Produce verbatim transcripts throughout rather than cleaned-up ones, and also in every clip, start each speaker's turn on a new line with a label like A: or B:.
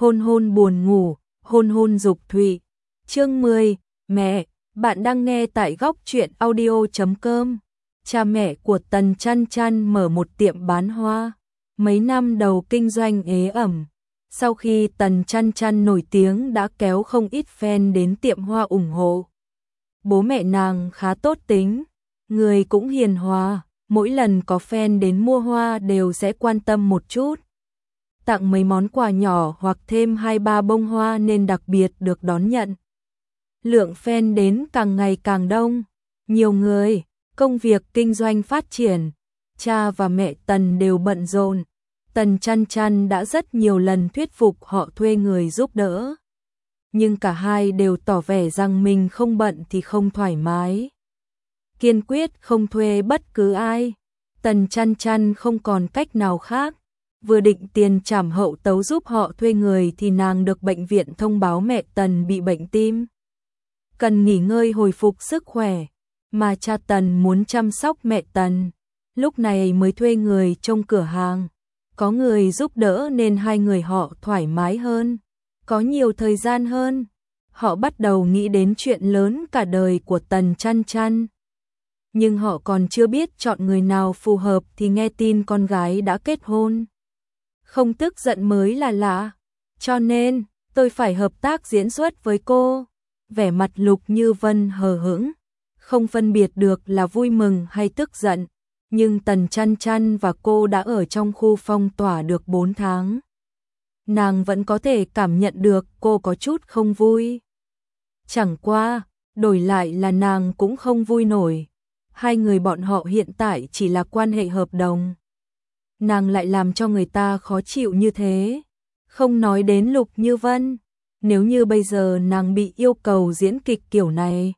A: hôn hôn buồn ngủ, hôn hôn dục thụy. Chương mười, mẹ, bạn đang nghe tại góc truyện audio chấm com. Cha mẹ của Tần Chăn Chăn mở một tiệm bán hoa. Mấy năm đầu kinh doanh ế ẩm, sau khi Tần Chăn Chăn nổi tiếng đã kéo không ít fan đến tiệm hoa ủng hộ. Bố mẹ nàng khá tốt tính, người cũng hiền hòa, mỗi lần có fan đến mua hoa đều sẽ quan tâm một chút, tặng mấy món quà nhỏ hoặc thêm hai ba bông hoa nên đặc biệt được đón nhận. Lượng fan đến càng ngày càng đông, nhiều người, công việc kinh doanh phát triển, cha và mẹ Tần đều bận rộn. Tần Chăn Chăn đã rất nhiều lần thuyết phục họ thuê người giúp đỡ, nhưng cả hai đều tỏ vẻ rằng mình không bận thì không thoải mái, kiên quyết không thuê bất cứ ai. Tần Chăn Chăn không còn cách nào khác, vừa định tiền trảm hậu tấu giúp họ thuê người thì nàng được bệnh viện thông báo mẹ Tần bị bệnh tim, cần nghỉ ngơi hồi phục sức khỏe, mà cha Tần muốn chăm sóc mẹ Tần, lúc này mới thuê người trông cửa hàng. Có người giúp đỡ nên hai người họ thoải mái hơn, có nhiều thời gian hơn. Họ bắt đầu nghĩ đến chuyện lớn cả đời của Tần Chăn Chăn. Nhưng họ còn chưa biết chọn người nào phù hợp thì nghe tin con gái đã kết hôn. Không tức giận mới là lạ, cho nên tôi phải hợp tác diễn xuất với cô. Vẻ mặt Lục Như Vân hờ hững, không phân biệt được là vui mừng hay tức giận. Nhưng Tần Chăn Chăn và cô đã ở trong khu phong tỏa được bốn tháng. Nàng vẫn có thể cảm nhận được cô có chút không vui. Chẳng qua, đổi lại là nàng cũng không vui nổi. Hai người bọn họ hiện tại chỉ là quan hệ hợp đồng. Nàng lại làm cho người ta khó chịu như thế. Không nói đến Lục Như Vân, nếu như bây giờ nàng bị yêu cầu diễn kịch kiểu này,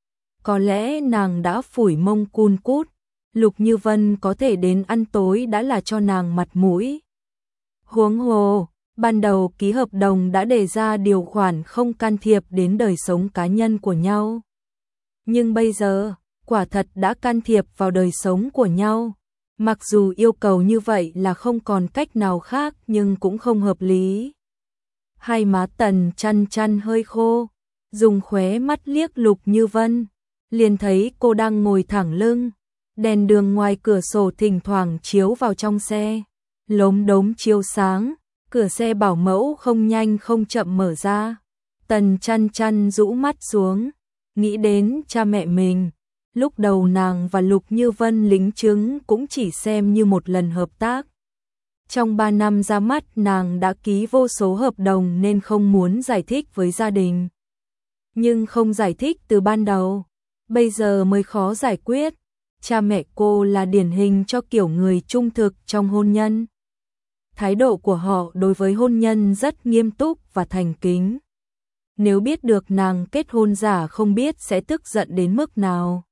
A: có lẽ nàng đã phủi mông cun cút. Lục Như Vân có thể đến ăn tối đã là cho nàng mặt mũi. Huống hồ, ban đầu ký hợp đồng đã đề ra điều khoản không can thiệp đến đời sống cá nhân của nhau. Nhưng bây giờ, quả thật đã can thiệp vào đời sống của nhau. Mặc dù yêu cầu như vậy là không còn cách nào khác nhưng cũng không hợp lý. Hai má Tần Chăn Chăn hơi khô, dùng khóe mắt liếc Lục Như Vân, liền thấy cô đang ngồi thẳng lưng. Đèn đường ngoài cửa sổ thỉnh thoảng chiếu vào trong xe, lốm đốm chiếu sáng, cửa xe bảo mẫu không nhanh không chậm mở ra. Tần Chăn Chăn rũ mắt xuống, nghĩ đến cha mẹ mình. Lúc đầu nàng và Lục Như Vân lính chứng cũng chỉ xem như một lần hợp tác. Trong ba năm ra mắt nàng đã ký vô số hợp đồng nên không muốn giải thích với gia đình. Nhưng không giải thích từ ban đầu, bây giờ mới khó giải quyết. Cha mẹ cô là điển hình cho kiểu người trung thực trong hôn nhân. Thái độ của họ đối với hôn nhân rất nghiêm túc và thành kính. Nếu biết được nàng kết hôn giả không biết sẽ tức giận đến mức nào.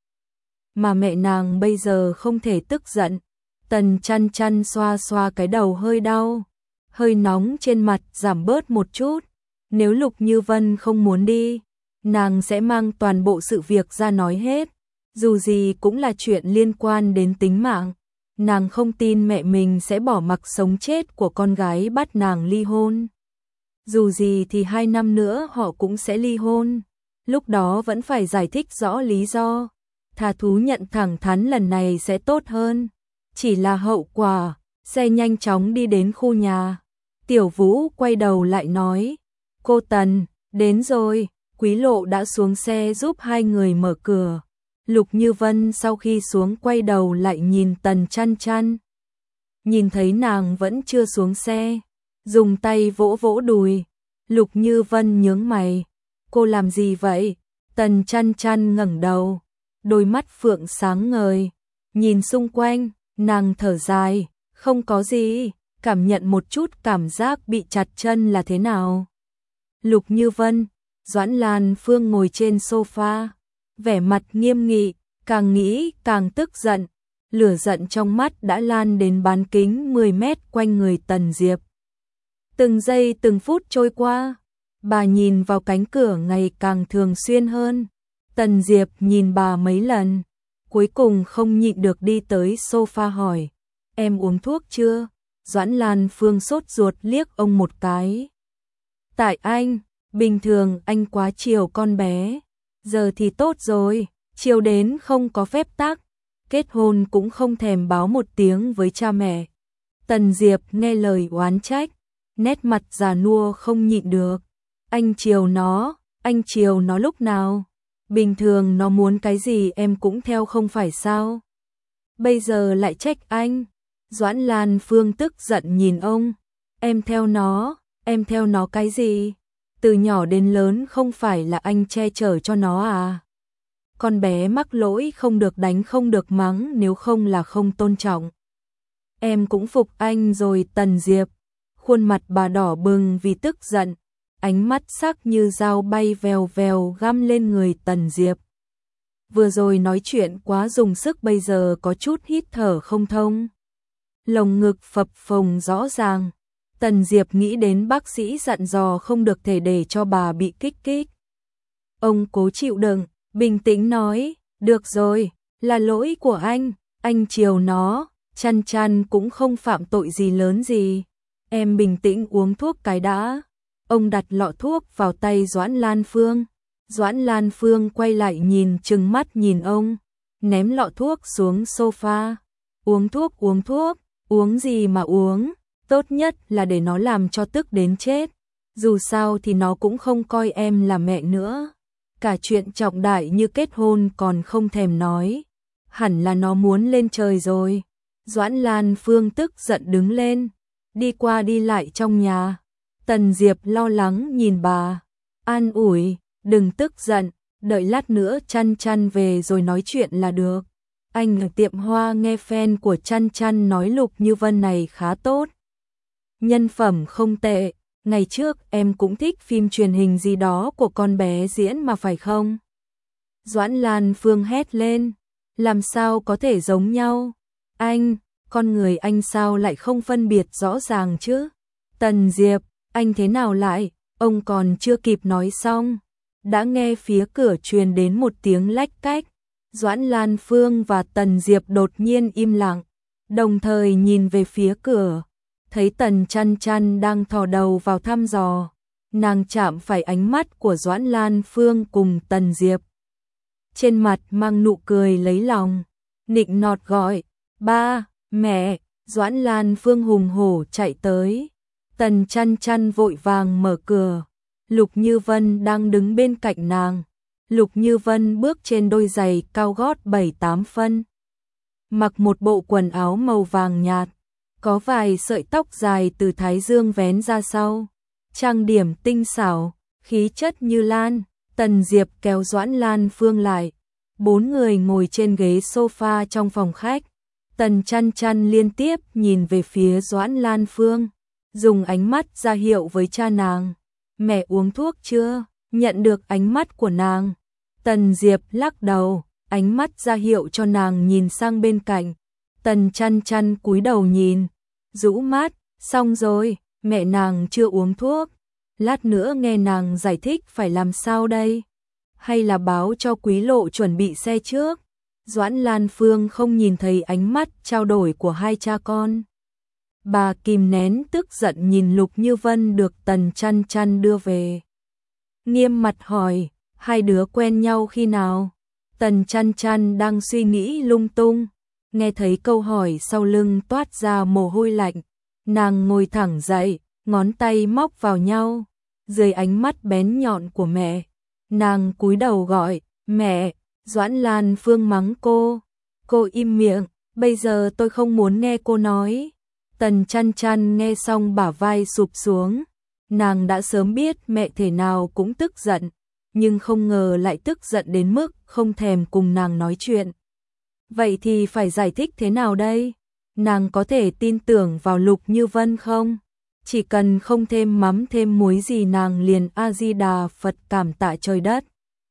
A: Mà mẹ nàng bây giờ không thể tức giận. Tần Chăn Chăn xoa xoa cái đầu hơi đau, hơi nóng trên mặt giảm bớt một chút. Nếu Lục Như Vân không muốn đi, nàng sẽ mang toàn bộ sự việc ra nói hết. Dù gì cũng là chuyện liên quan đến tính mạng, nàng không tin mẹ mình sẽ bỏ mặc sống chết của con gái bắt nàng ly hôn. Dù gì thì hai năm nữa họ cũng sẽ ly hôn, lúc đó vẫn phải giải thích rõ lý do. Thà thú nhận thẳng thắn lần này sẽ tốt hơn. Chỉ là hậu quả, xe nhanh chóng đi đến khu nhà. Tiểu Vũ quay đầu lại nói, cô Tần, đến rồi. Quý Lộ đã xuống xe giúp hai người mở cửa. Lục Như Vân sau khi xuống quay đầu lại nhìn Tần Chăn Chăn. Nhìn thấy nàng vẫn chưa xuống xe, dùng tay vỗ vỗ đùi. Lục Như Vân nhướng mày, cô làm gì vậy? Tần Chăn Chăn ngẩng đầu, đôi mắt phượng sáng ngời, nhìn xung quanh, nàng thở dài, không có gì, cảm nhận một chút cảm giác bị chặt chân là thế nào. Lục Như Vân, Doãn Lan Phương ngồi trên sofa, vẻ mặt nghiêm nghị, càng nghĩ càng tức giận, lửa giận trong mắt đã lan đến bán kính mười mét quanh người Tần Diệp. Từng giây từng phút trôi qua, bà nhìn vào cánh cửa ngày càng thường xuyên hơn. Tần Diệp nhìn bà mấy lần, cuối cùng không nhịn được đi tới sofa hỏi, em uống thuốc chưa? Doãn Lan Phương sốt ruột liếc ông một cái. Tại anh, bình thường anh quá chiều con bé, giờ thì tốt rồi, chiều đến không có phép tắc, kết hôn cũng không thèm báo một tiếng với cha mẹ. Tần Diệp nghe lời oán trách, nét mặt già nua không nhịn được. Anh chiều nó, anh chiều nó lúc nào? Bình thường nó muốn cái gì em cũng theo không phải sao? Bây giờ lại trách anh. Doãn Lan Phương tức giận nhìn ông. Em theo nó, em theo nó cái gì? Từ nhỏ đến lớn không phải là anh che chở cho nó à? Con bé mắc lỗi không được đánh không được mắng, nếu không là không tôn trọng. Em cũng phục anh rồi. Tần Diệp, khuôn mặt bà đỏ bừng vì tức giận, ánh mắt sắc như dao bay vèo vèo găm lên người Tần Diệp. Vừa rồi nói chuyện quá dùng sức, bây giờ có chút hít thở không thông. Lồng ngực phập phồng rõ ràng. Tần Diệp nghĩ đến bác sĩ dặn dò không được thể để cho bà bị kích kích. Ông cố chịu đựng, bình tĩnh nói, được rồi, là lỗi của anh, anh chiều nó, Chăn Chăn cũng không phạm tội gì lớn gì. Em bình tĩnh uống thuốc cái đã. Ông đặt lọ thuốc vào tay Doãn Lan Phương. Doãn Lan Phương quay lại nhìn, trừng mắt nhìn ông, ném lọ thuốc xuống sofa. Uống thuốc, uống thuốc, uống gì mà uống, tốt nhất là để nó làm cho tức đến chết. Dù sao thì nó cũng không coi em là mẹ nữa. Cả chuyện trọng đại như kết hôn còn không thèm nói. Hẳn là nó muốn lên trời rồi. Doãn Lan Phương tức giận đứng lên, đi qua đi lại trong nhà. Tần Diệp lo lắng nhìn bà, an ủi, đừng tức giận, đợi lát nữa Chăn Chăn về rồi nói chuyện là được. Anh ở tiệm hoa nghe fan của Chăn Chăn nói Lục Như Vân này khá tốt, nhân phẩm không tệ, ngày trước em cũng thích phim truyền hình gì đó của con bé diễn mà phải không? Doãn Lan Phương hét lên, làm sao có thể giống nhau? Anh, con người anh sao lại không phân biệt rõ ràng chứ? Tần Diệp, anh thế nào lại? Ông còn chưa kịp nói xong, đã nghe phía cửa truyền đến một tiếng lách cách. Doãn Lan Phương và Tần Diệp đột nhiên im lặng, đồng thời nhìn về phía cửa, thấy Tần Chăn Chăn đang thò đầu vào thăm dò. Nàng chạm phải ánh mắt của Doãn Lan Phương cùng Tần Diệp, trên mặt mang nụ cười lấy lòng, nịnh nọt gọi, ba, mẹ. Doãn Lan Phương hùng hổ chạy tới. Tần Chăn Chăn vội vàng mở cửa. Lục Như Vân đang đứng bên cạnh nàng. Lục Như Vân bước trên đôi giày cao gót bảy tám phân, mặc một bộ quần áo màu vàng nhạt, có vài sợi tóc dài từ thái dương vén ra sau, trang điểm tinh xảo, khí chất như lan. Tần Diệp kéo Doãn Lan Phương lại, bốn người ngồi trên ghế sofa trong phòng khách. Tần Chăn Chăn liên tiếp nhìn về phía Doãn Lan Phương, dùng ánh mắt ra hiệu với cha nàng. Mẹ uống thuốc chưa? Nhận được ánh mắt của nàng, Tần Diệp lắc đầu, ánh mắt ra hiệu cho nàng nhìn sang bên cạnh. Tần Chăn Chăn cúi đầu nhìn, rũ mắt, xong rồi, mẹ nàng chưa uống thuốc. Lát nữa nghe nàng giải thích phải làm sao đây? Hay là báo cho Quý Lộ chuẩn bị xe trước? Doãn Lan Phương không nhìn thấy ánh mắt trao đổi của hai cha con. Bà kìm nén tức giận nhìn Lục Như Vân được Tần Chăn Chăn đưa về. Nghiêm mặt hỏi, hai đứa quen nhau khi nào? Tần Chăn Chăn đang suy nghĩ lung tung, nghe thấy câu hỏi sau lưng toát ra mồ hôi lạnh. Nàng ngồi thẳng dậy, ngón tay móc vào nhau, dưới ánh mắt bén nhọn của mẹ. Nàng cúi đầu gọi, mẹ. Doãn Lan Phương mắng cô, cô im miệng, bây giờ tôi không muốn nghe cô nói. Tần Chăn Chăn nghe xong bả vai sụp xuống, nàng đã sớm biết mẹ thể nào cũng tức giận, nhưng không ngờ lại tức giận đến mức không thèm cùng nàng nói chuyện. Vậy thì phải giải thích thế nào đây? Nàng có thể tin tưởng vào Lục Như Vân không? Chỉ cần không thêm mắm thêm muối gì nàng liền A-di-đà Phật cảm tạ trời đất.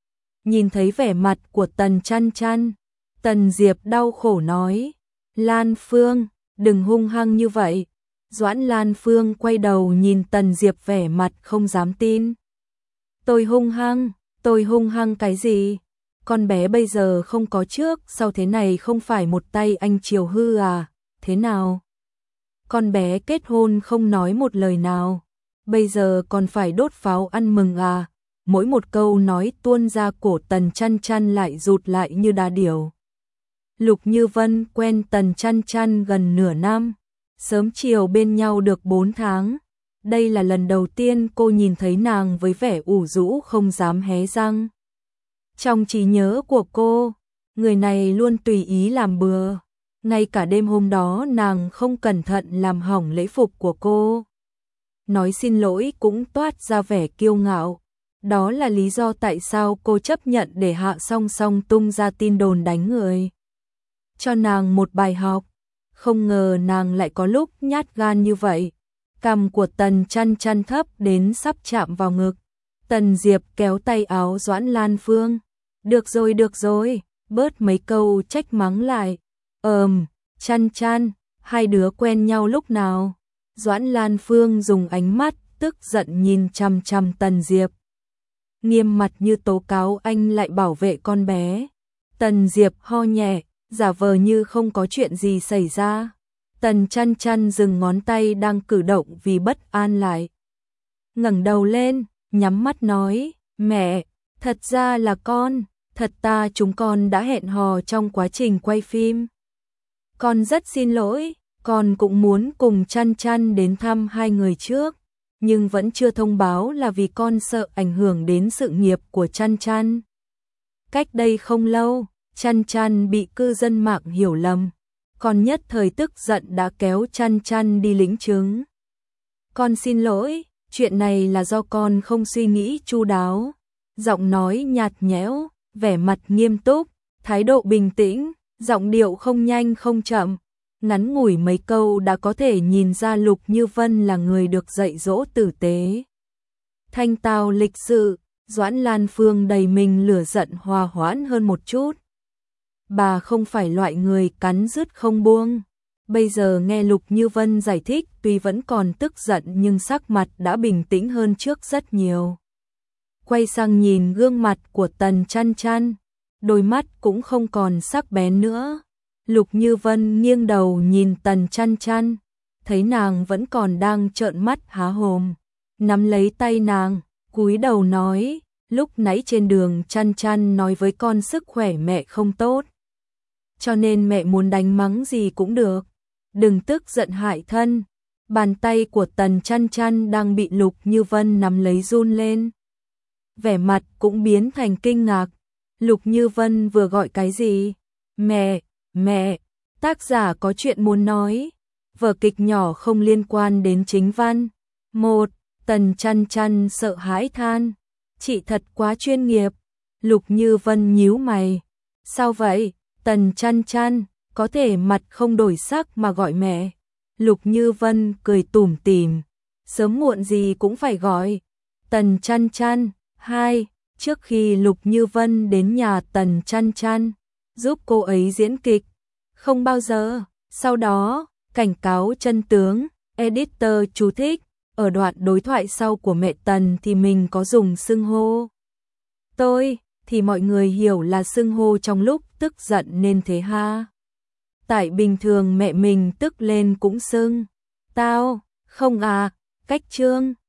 A: Nhìn thấy vẻ mặt của Tần Chăn Chăn, Tần Diệp đau khổ nói, Lan Phương, đừng hung hăng như vậy. Doãn Lan Phương quay đầu nhìn Tần Diệp vẻ mặt không dám tin. Tôi hung hăng, tôi hung hăng cái gì? Con bé bây giờ không có trước, sau thế này không phải một tay anh chiều hư à? Thế nào? Con bé kết hôn không nói một lời nào. bây giờ còn phải đốt pháo ăn mừng à? Mỗi một câu nói tuôn ra cổ Tần Chăn Chăn lại rụt lại như đà điểu. Lục Như Vân quen Tần Chăn Chăn gần nửa năm, sớm chiều bên nhau được bốn tháng. Đây là lần đầu tiên cô nhìn thấy nàng với vẻ ủ rũ không dám hé răng. Trong trí nhớ của cô, người này luôn tùy ý làm bừa. Ngay cả đêm hôm đó nàng không cẩn thận làm hỏng lễ phục của cô. Nói xin lỗi cũng toát ra vẻ kiêu ngạo. Đó là lý do tại sao cô chấp nhận để Hạ Song Song tung ra tin đồn đánh người. Cho nàng một bài học. Không ngờ nàng lại có lúc nhát gan như vậy. Cằm của Tần Chăn Chăn thấp đến sắp chạm vào ngực. Tần Diệp kéo tay áo Doãn Lan Phương. Được rồi được rồi, bớt mấy câu trách mắng lại. Ờm, Chăn Chăn, hai đứa quen nhau lúc nào? Doãn Lan Phương dùng ánh mắt tức giận nhìn chằm chằm Tần Diệp. Nghiêm mặt như tố cáo anh lại bảo vệ con bé. Tần Diệp ho nhẹ, giả vờ như không có chuyện gì xảy ra. Tần Chăn Chăn dừng ngón tay đang cử động vì bất an lại. Ngẩng đầu lên, nhắm mắt nói, mẹ, thật ra là con, thật ta chúng con đã hẹn hò trong quá trình quay phim. Con rất xin lỗi, con cũng muốn cùng Chăn Chăn đến thăm hai người trước, nhưng vẫn chưa thông báo là vì con sợ ảnh hưởng đến sự nghiệp của Chăn Chăn. Cách đây không lâu, Chăn Chăn bị cư dân mạng hiểu lầm. Con nhất thời tức giận đã kéo Chăn Chăn đi lĩnh chứng. Con xin lỗi, chuyện này là do con không suy nghĩ chu đáo. Giọng nói nhạt nhẽo, vẻ mặt nghiêm túc, thái độ bình tĩnh, giọng điệu không nhanh không chậm. Ngắn ngủi mấy câu đã có thể nhìn ra Lục Như Vân là người được dạy dỗ tử tế. Thanh tao lịch sự, Doãn Lan Phương đầy mình lửa giận hòa hoãn hơn một chút. Bà không phải loại người cắn rứt không buông. Bây giờ nghe Lục Như Vân giải thích tuy vẫn còn tức giận nhưng sắc mặt đã bình tĩnh hơn trước rất nhiều. Quay sang nhìn gương mặt của Tần Chăn Chăn, đôi mắt cũng không còn sắc bén nữa. Lục Như Vân nghiêng đầu nhìn Tần Chăn Chăn, thấy nàng vẫn còn đang trợn mắt há hồn, nắm lấy tay nàng, cúi đầu nói, lúc nãy trên đường Chăn Chăn nói với con sức khỏe mẹ không tốt. Cho nên mẹ muốn đánh mắng gì cũng được, đừng tức giận hại thân. Bàn tay của Tần Chăn Chăn đang bị Lục Như Vân nắm lấy run lên. Vẻ mặt cũng biến thành kinh ngạc. Lục Như Vân vừa gọi cái gì? Mẹ, mẹ, tác giả có chuyện muốn nói. Vở kịch nhỏ không liên quan đến chính văn. Một, Tần Chăn Chăn sợ hãi than. Chị thật quá chuyên nghiệp. Lục Như Vân nhíu mày. Sao vậy? Tần Chăn Chăn, có thể mặt không đổi sắc mà gọi mẹ. Lục Như Vân cười tủm tỉm. Sớm muộn gì cũng phải gọi. Tần Chăn Chăn. Hai, trước khi Lục Như Vân đến nhà Tần Chăn Chăn, giúp cô ấy diễn kịch. Không bao giờ. Sau đó, cảnh cáo chân tướng, editor chú thích, ở đoạn đối thoại sau của mẹ Tần thì mình có dùng xưng hô tôi, thì mọi người hiểu là xưng hô trong lúc tức giận nên thế ha. Tại bình thường mẹ mình tức lên cũng xưng tao, không à, cách chương.